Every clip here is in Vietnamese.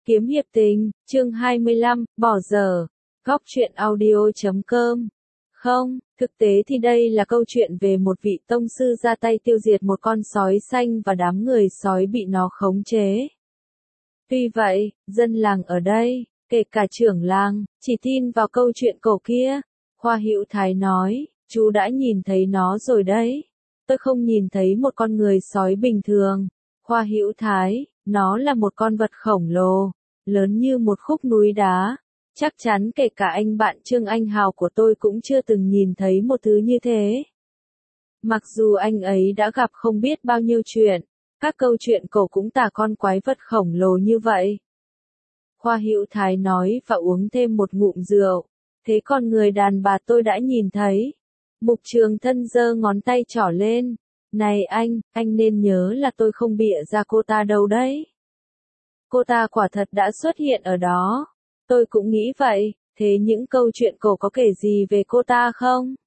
Kiếm hiệp tình, chương 25, bỏ dở. Góc truyện audio.com. Không, thực tế thì đây là câu chuyện về một vị tông sư ra tay tiêu diệt một con sói xanh và đám người sói bị nó khống chế. Tuy vậy, dân làng ở đây, kể cả trưởng làng, chỉ tin vào câu chuyện cổ kia. Khoa Hữu Thái nói, chú đã nhìn thấy nó rồi đấy. Tôi không nhìn thấy một con người sói bình thường. Khoa Hữu Thái, nó là một con vật khổng lồ, lớn như một khúc núi đá. Chắc chắn kể cả anh bạn Trương Anh Hào của tôi cũng chưa từng nhìn thấy một thứ như thế. Mặc dù anh ấy đã gặp không biết bao nhiêu chuyện, các câu chuyện cổ cũng tả con quái vật khổng lồ như vậy. Khoa Hữu Thái nói và uống thêm một ngụm rượu. Thế còn người đàn bà tôi đã nhìn thấy. Mục Trường Thân giơ ngón tay trỏ lên. Này anh nên nhớ là tôi không bịa ra cô ta đâu đấy. Cô ta quả thật đã xuất hiện ở đó. Tôi cũng nghĩ vậy, thế những câu chuyện cổ có kể gì về cô ta không?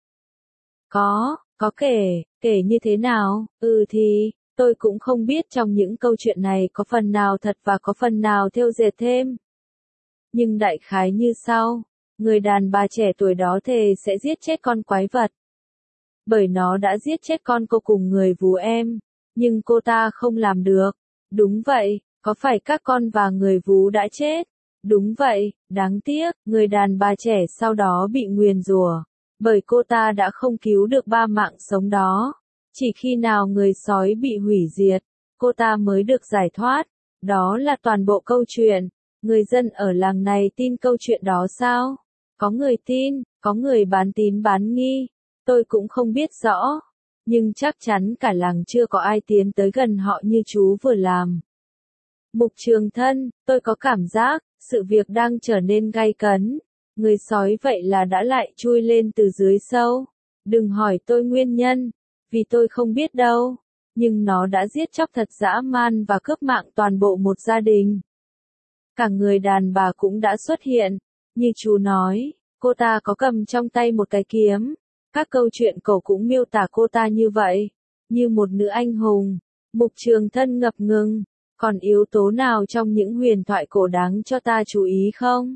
Có kể như thế nào? Thì, tôi cũng không biết trong những câu chuyện này có phần nào thật và có phần nào thêu dệt thêm. Nhưng đại khái như sau, người đàn bà trẻ tuổi đó thề sẽ giết chết con quái vật. Bởi nó đã giết chết con cô cùng người vú em, nhưng cô ta không làm được. Đúng vậy, có phải các con và người vú đã chết? Đúng vậy, đáng tiếc, người đàn bà trẻ sau đó bị nguyền rủa, bởi cô ta đã không cứu được 3 mạng sống đó. Chỉ khi nào người sói bị hủy diệt, cô ta mới được giải thoát. Đó là toàn bộ câu chuyện. Người dân ở làng này tin câu chuyện đó sao? Có người tin, có người bán tín bán nghi. Tôi cũng không biết rõ, nhưng chắc chắn cả làng chưa có ai tiến tới gần họ như chú vừa làm. Mục Trường Thân, tôi có cảm giác, sự việc đang trở nên gay cấn. Người sói vậy là đã lại chui lên từ dưới sâu. Đừng hỏi tôi nguyên nhân, vì tôi không biết đâu. Nhưng nó đã giết chóc thật dã man và cướp mạng toàn bộ một gia đình. Cả người đàn bà cũng đã xuất hiện. Như chú nói, cô ta có cầm trong tay một cái kiếm. Các câu chuyện cổ cũng miêu tả cô ta như vậy, như một nữ anh hùng. Mục Trường Thân ngập ngừng, còn yếu tố nào trong những huyền thoại cổ đáng cho ta chú ý không?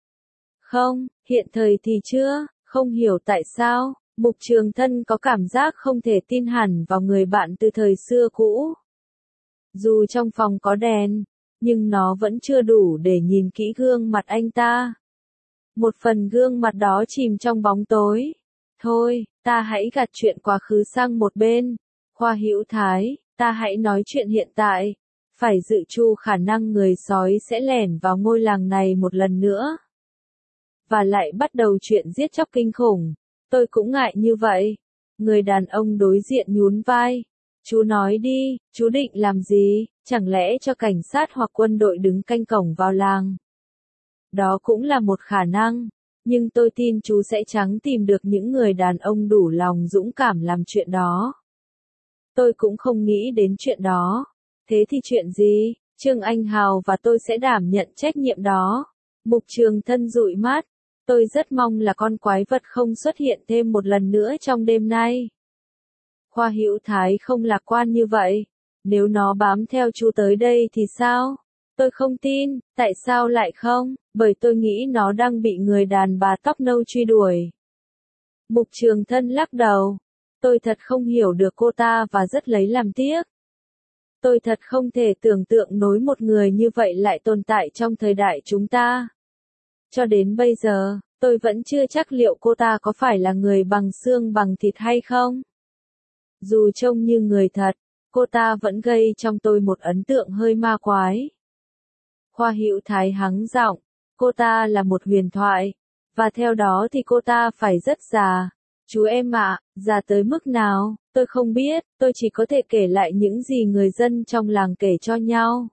Không, hiện thời thì chưa, không hiểu tại sao, Mục Trường Thân có cảm giác không thể tin hẳn vào người bạn từ thời xưa cũ. Dù trong phòng có đèn, nhưng nó vẫn chưa đủ để nhìn kỹ gương mặt anh ta. Một phần gương mặt đó chìm trong bóng tối. Thôi, ta hãy gạt chuyện quá khứ sang một bên. Khoa Hữu Thái, ta hãy nói chuyện hiện tại. Phải dự trù khả năng người sói sẽ lẻn vào ngôi làng này một lần nữa. Và lại bắt đầu chuyện giết chóc kinh khủng. Tôi cũng ngại như vậy. Người đàn ông đối diện nhún vai. Chú nói đi, chú định làm gì? Chẳng lẽ cho cảnh sát hoặc quân đội đứng canh cổng vào làng? Đó cũng là một khả năng. Nhưng tôi tin chú sẽ chẳng tìm được những người đàn ông đủ lòng dũng cảm làm chuyện đó. Tôi cũng không nghĩ đến chuyện đó. Thế thì chuyện gì? Trương Anh Hào và tôi sẽ đảm nhận trách nhiệm đó. Mục Trường Thân dụi mắt. Tôi rất mong là con quái vật không xuất hiện thêm một lần nữa trong đêm nay. Khoa Hữu Thái không lạc quan như vậy. Nếu nó bám theo chú tới đây thì sao? Tôi không tin, tại sao lại không? Bởi tôi nghĩ nó đang bị người đàn bà tóc nâu truy đuổi. Mục Trường Thân lắc đầu. Tôi thật không hiểu được cô ta và rất lấy làm tiếc. Tôi thật không thể tưởng tượng nổi một người như vậy lại tồn tại trong thời đại chúng ta. Cho đến bây giờ, tôi vẫn chưa chắc liệu cô ta có phải là người bằng xương bằng thịt hay không. Dù trông như người thật, cô ta vẫn gây trong tôi một ấn tượng hơi ma quái. Khoa Hữu Thái hắng giọng, cô ta là một huyền thoại, và theo đó thì cô ta phải rất già. Chú em ạ, già tới mức nào, tôi không biết, tôi chỉ có thể kể lại những gì người dân trong làng kể cho nhau.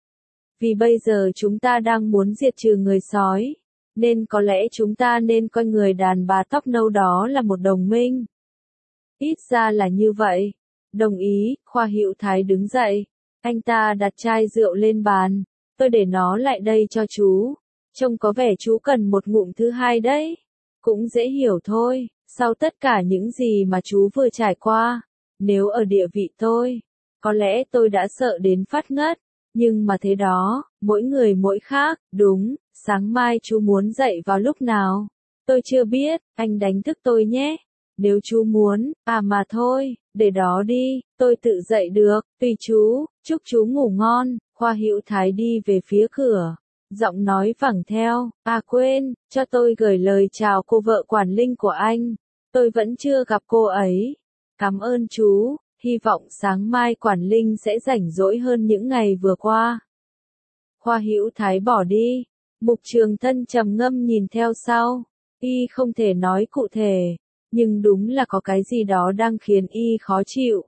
Vì bây giờ chúng ta đang muốn diệt trừ người sói, nên có lẽ chúng ta nên coi người đàn bà tóc nâu đó là một đồng minh. Ít ra là như vậy. Đồng ý, Khoa Hữu Thái đứng dậy. Anh ta đặt chai rượu lên bàn. Tôi để nó lại đây cho chú. Trông có vẻ chú cần một ngụm thứ hai đấy. Cũng dễ hiểu thôi, sau tất cả những gì mà chú vừa trải qua. Nếu ở địa vị tôi, có lẽ tôi đã sợ đến phát ngất. Nhưng mà thế đó, mỗi người mỗi khác, đúng, sáng mai chú muốn dậy vào lúc nào? Tôi chưa biết, anh đánh thức tôi nhé. Nếu chú muốn, mà thôi, để đó đi, tôi tự dậy được, tùy chú, chúc chú ngủ ngon. Khoa Hữu Thái đi về phía cửa, giọng nói vẳng theo, quên, cho tôi gửi lời chào cô vợ quản linh của anh, tôi vẫn chưa gặp cô ấy. Cảm ơn chú, hy vọng sáng mai quản linh sẽ rảnh rỗi hơn những ngày vừa qua. Khoa Hữu Thái bỏ đi, Mục Trường Thân trầm ngâm nhìn theo sau, y không thể nói cụ thể, nhưng đúng là có cái gì đó đang khiến y khó chịu.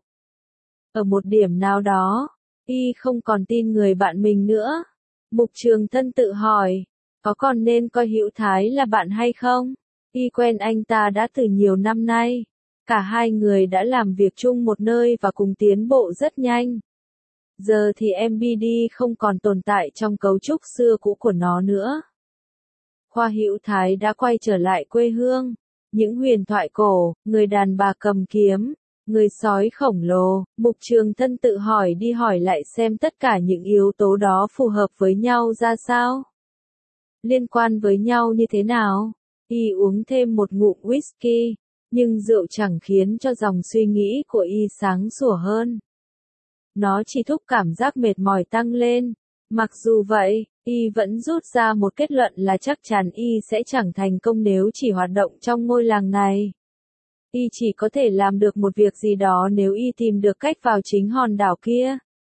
Ở một điểm nào đó, y không còn tin người bạn mình nữa. Mục Trường Thân tự hỏi, có còn nên coi Hữu Thái là bạn hay không? Y quen anh ta đã từ nhiều năm nay. Cả hai người đã làm việc chung một nơi và cùng tiến bộ rất nhanh. Giờ thì MBD không còn tồn tại trong cấu trúc xưa cũ của nó nữa. Khoa Hữu Thái đã quay trở lại quê hương. Những huyền thoại cổ, người đàn bà cầm kiếm, người sói khổng lồ, Mục Trường Thân tự hỏi đi hỏi lại xem tất cả những yếu tố đó phù hợp với nhau ra sao? Liên quan với nhau như thế nào? Y uống thêm một ngụm whisky, nhưng rượu chẳng khiến cho dòng suy nghĩ của y sáng sủa hơn. Nó chỉ thúc cảm giác mệt mỏi tăng lên. Mặc dù vậy, y vẫn rút ra một kết luận là chắc chắn y sẽ chẳng thành công nếu chỉ hoạt động trong ngôi làng này. Y chỉ có thể làm được một việc gì đó nếu y tìm được cách vào chính hòn đảo kia.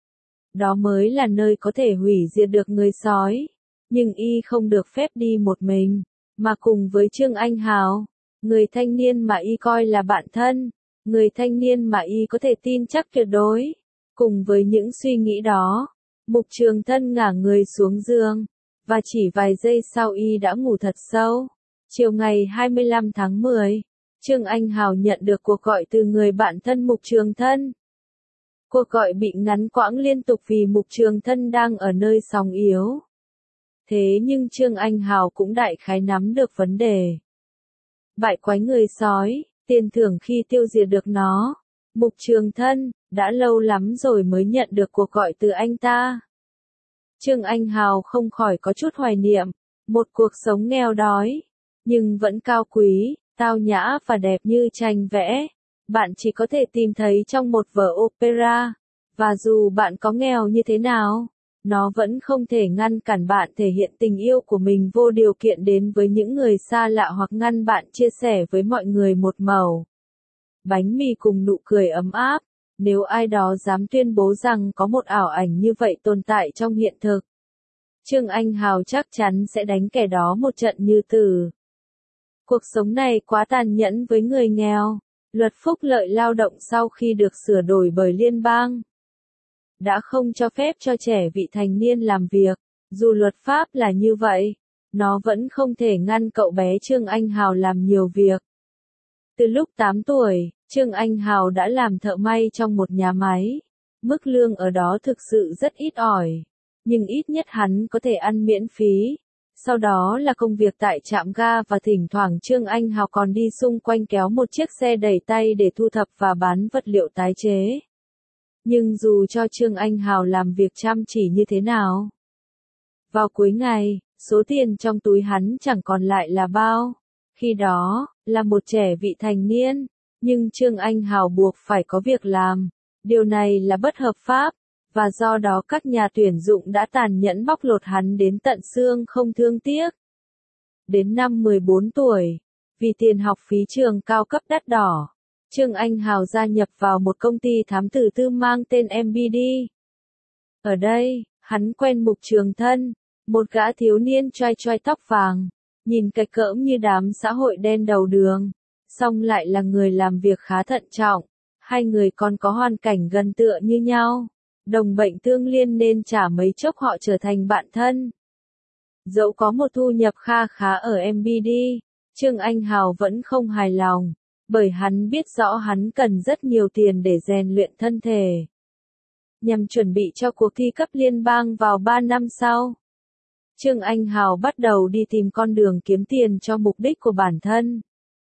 Đó mới là nơi có thể hủy diệt được người sói. Nhưng y không được phép đi một mình, mà cùng với Trương Anh Hào, người thanh niên mà y coi là bạn thân, người thanh niên mà y có thể tin chắc tuyệt đối. Cùng với những suy nghĩ đó, Mục Trường Thân ngả người xuống giường, và chỉ vài giây sau y đã ngủ thật sâu. Chiều ngày 25 tháng 10, Trương Anh Hào nhận được cuộc gọi từ người bạn thân Mục Trường Thân. Cuộc gọi bị ngắn quãng liên tục vì Mục Trường Thân đang ở nơi sóng yếu. Thế nhưng Trương Anh Hào cũng đại khái nắm được vấn đề. Bại quái người sói, tiền thưởng khi tiêu diệt được nó. Mục Trường Thân, đã lâu lắm rồi mới nhận được cuộc gọi từ anh ta. Trương Anh Hào không khỏi có chút hoài niệm, một cuộc sống nghèo đói, nhưng vẫn cao quý, tao nhã và đẹp như tranh vẽ. Bạn chỉ có thể tìm thấy trong một vở opera, và dù bạn có nghèo như thế nào, nó vẫn không thể ngăn cản bạn thể hiện tình yêu của mình vô điều kiện đến với những người xa lạ hoặc ngăn bạn chia sẻ với mọi người một mẩu bánh mì cùng nụ cười ấm áp. Nếu ai đó dám tuyên bố rằng có một ảo ảnh như vậy tồn tại trong hiện thực, Trương Anh Hào chắc chắn sẽ đánh kẻ đó một trận như tử. Cuộc sống này quá tàn nhẫn với người nghèo. Luật phúc lợi lao động sau khi được sửa đổi bởi liên bang đã không cho phép cho trẻ vị thành niên làm việc. Dù luật pháp là như vậy, nó vẫn không thể ngăn cậu bé Trương Anh Hào làm nhiều việc. Từ lúc 8 tuổi, Trương Anh Hào đã làm thợ may trong một nhà máy. Mức lương ở đó thực sự rất ít ỏi, nhưng ít nhất hắn có thể ăn miễn phí. Sau đó là công việc tại trạm ga và thỉnh thoảng Trương Anh Hào còn đi xung quanh kéo một chiếc xe đẩy tay để thu thập và bán vật liệu tái chế. Nhưng dù cho Trương Anh Hào làm việc chăm chỉ như thế nào, vào cuối ngày, số tiền trong túi hắn chẳng còn lại là bao. Khi đó, là một trẻ vị thành niên, nhưng Trương Anh Hào buộc phải có việc làm. Điều này là bất hợp pháp, và do đó các nhà tuyển dụng đã tàn nhẫn bóc lột hắn đến tận xương không thương tiếc. Đến năm 14 tuổi, vì tiền học phí trường cao cấp đắt đỏ, Trương Anh Hào gia nhập vào một công ty thám tử tư mang tên MBD. Ở đây, hắn quen Mục Trường Thân, một gã thiếu niên choai choai tóc vàng, nhìn cạch cỡm như đám xã hội đen đầu đường, song lại là người làm việc khá thận trọng. Hai người còn có hoàn cảnh gần tựa như nhau, đồng bệnh tương liên nên chả mấy chốc họ trở thành bạn thân. Dẫu có một thu nhập kha khá ở MBD, Trương Anh Hào vẫn không hài lòng, bởi hắn biết rõ hắn cần rất nhiều tiền để rèn luyện thân thể, nhằm chuẩn bị cho cuộc thi cấp liên bang vào 3 năm sau. Trương Anh Hào bắt đầu đi tìm con đường kiếm tiền cho mục đích của bản thân.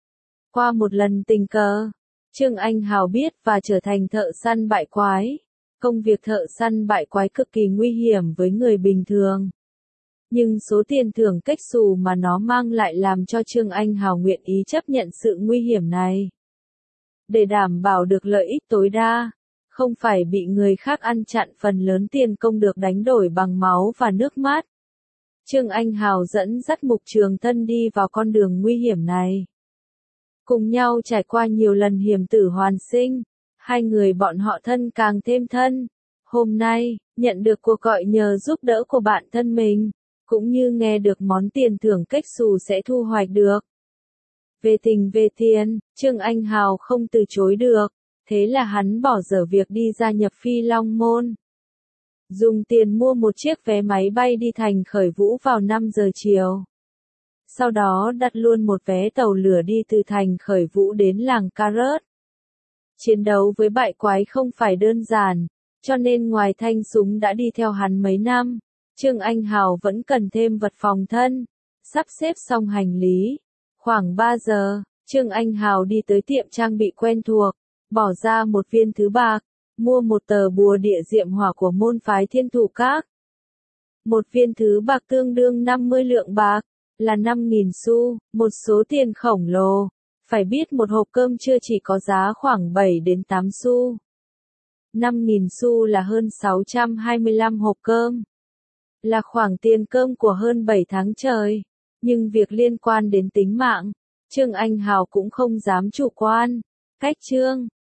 Qua một lần tình cờ, Trương Anh Hào biết và trở thành thợ săn bại quái. Công việc thợ săn bại quái cực kỳ nguy hiểm với người bình thường. Nhưng số tiền thưởng kếch xù mà nó mang lại làm cho Trương Anh Hào nguyện ý chấp nhận sự nguy hiểm này. Để đảm bảo được lợi ích tối đa, không phải bị người khác ăn chặn phần lớn tiền công được đánh đổi bằng máu và nước mắt. Trương Anh Hào dẫn dắt Mục Trường Tân đi vào con đường nguy hiểm này. Cùng nhau trải qua nhiều lần hiểm tử hoàn sinh, hai người bọn họ thân càng thêm thân. Hôm nay, nhận được cuộc gọi nhờ giúp đỡ của bạn thân mình, cũng như nghe được món tiền thưởng kếch xù sẽ thu hoạch được. Về tình về tiền, Trương Anh Hào không từ chối được, thế là hắn bỏ dở việc đi gia nhập Phi Long Môn. Dùng tiền mua một chiếc vé máy bay đi thành Khởi Vũ vào 5 giờ chiều. Sau đó đặt luôn một vé tàu lửa đi từ thành Khởi Vũ đến làng Ca Rớt. Chiến đấu với bại quái không phải đơn giản, cho nên ngoài thanh súng đã đi theo hắn mấy năm, Trương Anh Hào vẫn cần thêm vật phòng thân. Sắp xếp xong hành lý. Khoảng 3 giờ, Trương Anh Hào đi tới tiệm trang bị quen thuộc, bỏ ra một viên thứ bạc, mua một tờ bùa địa diệm hỏa của môn phái Thiên Thủ Các. Một viên thứ bạc tương đương 50 lượng bạc, là 5.000 xu, một số tiền khổng lồ. Phải biết một hộp cơm trưa chỉ có giá khoảng 7 đến 8 xu. 5.000 xu là hơn 625 hộp cơm. Là khoản tiền cơm của hơn 7 tháng trời. Nhưng việc liên quan đến tính mạng, Trương Anh Hào cũng không dám chủ quan. Cách Trương